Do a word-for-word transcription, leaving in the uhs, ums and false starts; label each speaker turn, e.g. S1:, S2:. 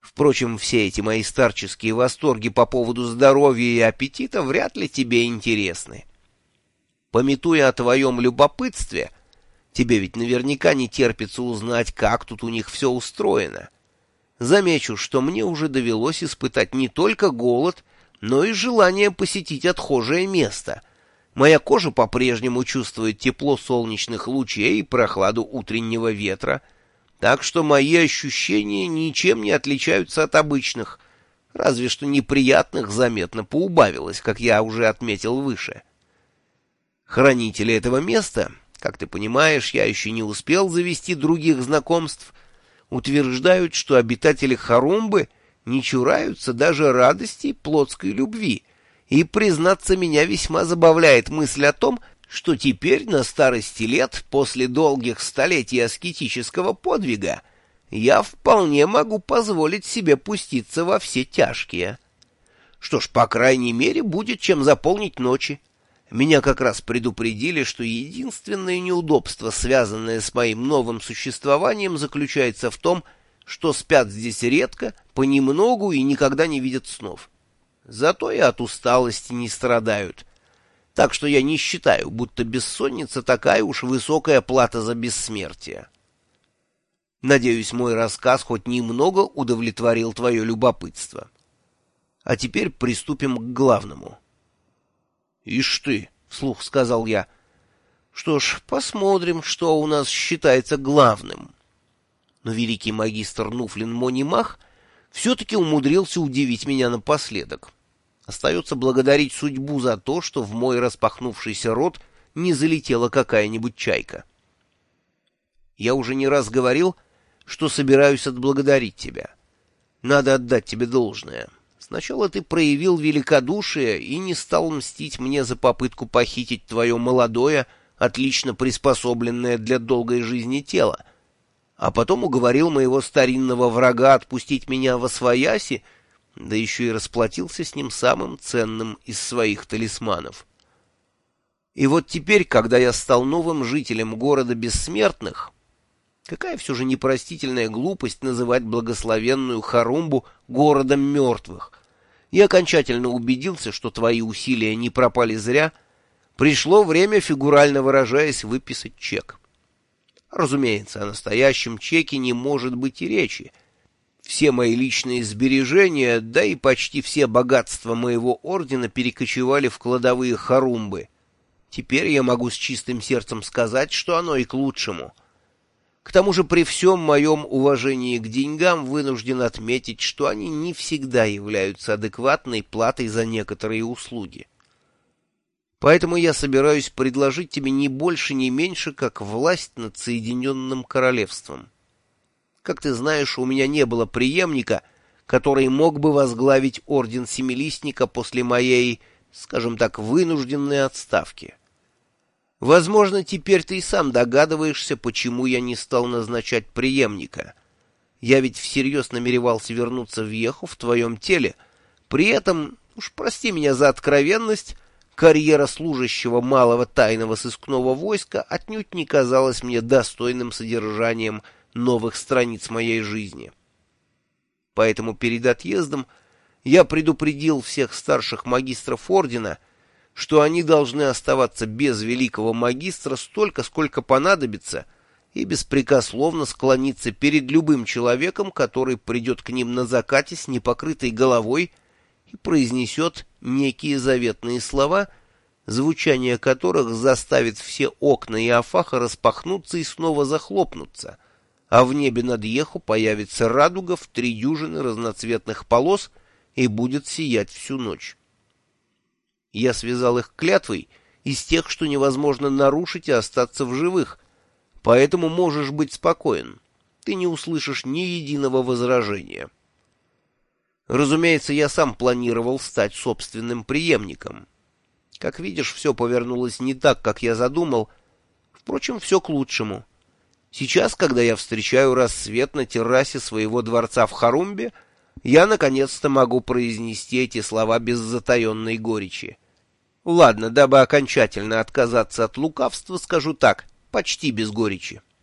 S1: Впрочем, все эти мои старческие восторги по поводу здоровья и аппетита вряд ли тебе интересны. Памятуя о твоем любопытстве, тебе ведь наверняка не терпится узнать, как тут у них все устроено. Замечу, что мне уже довелось испытать не только голод, но и желание посетить отхожее место. Моя кожа по-прежнему чувствует тепло солнечных лучей и прохладу утреннего ветра, так что мои ощущения ничем не отличаются от обычных, разве что неприятных заметно поубавилось, как я уже отметил выше. Хранители этого места, как ты понимаешь, я еще не успел завести других знакомств, утверждают, что обитатели Харумбы не чураются даже радости плотской любви, и, признаться, меня весьма забавляет мысль о том, что теперь на старости лет, после долгих столетий аскетического подвига, я вполне могу позволить себе пуститься во все тяжкие. Что ж, по крайней мере, будет чем заполнить ночи. Меня как раз предупредили, что единственное неудобство, связанное с моим новым существованием, заключается в том, что спят здесь редко, понемногу и никогда не видят снов. Зато и от усталости не страдают. Так что я не считаю, будто бессонница такая уж высокая плата за бессмертие. Надеюсь, мой рассказ хоть немного удовлетворил твое любопытство. А теперь приступим к главному. — Ишь ты, — вслух сказал я. — Что ж, посмотрим, что у нас считается главным. Но великий магистр Нуфлин Монимах все-таки умудрился удивить меня напоследок. Остается благодарить судьбу за то, что в мой распахнувшийся рот не залетела какая-нибудь чайка. Я уже не раз говорил, что собираюсь отблагодарить тебя. Надо отдать тебе должное. Сначала ты проявил великодушие и не стал мстить мне за попытку похитить твое молодое, отлично приспособленное для долгой жизни тело, а потом уговорил моего старинного врага отпустить меня восвояси, да еще и расплатился с ним самым ценным из своих талисманов. И вот теперь, когда я стал новым жителем города бессмертных, какая все же непростительная глупость называть благословенную Харумбу городом мертвых, и окончательно убедился, что твои усилия не пропали зря, пришло время, фигурально выражаясь, выписать чек. Разумеется, о настоящем чеке не может быть и речи. Все мои личные сбережения, да и почти все богатства моего ордена перекочевали в кладовые Харумбы. Теперь я могу с чистым сердцем сказать, что оно и к лучшему. К тому же при всем моем уважении к деньгам вынужден отметить, что они не всегда являются адекватной платой за некоторые услуги. Поэтому я собираюсь предложить тебе не больше, не меньше, как власть над Соединенным Королевством. Как ты знаешь, у меня не было преемника, который мог бы возглавить Орден Семилистника после моей, скажем так, вынужденной отставки. Возможно, теперь ты и сам догадываешься, почему я не стал назначать преемника. Я ведь всерьез намеревался вернуться в Еху в твоем теле. При этом, уж прости меня за откровенность, карьера служащего малого тайного сыскного войска отнюдь не казалась мне достойным содержанием новых страниц моей жизни. Поэтому перед отъездом я предупредил всех старших магистров ордена, что они должны оставаться без великого магистра столько, сколько понадобится, и беспрекословно склониться перед любым человеком, который придет к ним на закате с непокрытой головой и произнесет некие заветные слова, звучание которых заставит все окна и афаха распахнуться и снова захлопнуться, а в небе над Еху появится радуга в три дюжины разноцветных полос и будет сиять всю ночь. Я связал их клятвой из тех, что невозможно нарушить и остаться в живых, поэтому можешь быть спокоен, ты не услышишь ни единого возражения. Разумеется, я сам планировал стать собственным преемником. Как видишь, все повернулось не так, как я задумал, впрочем, все к лучшему. Сейчас, когда я встречаю рассвет на террасе своего дворца в Харумбе, я наконец-то могу произнести эти слова без затаенной горечи. Ладно, дабы окончательно отказаться от лукавства, скажу так, почти без горечи.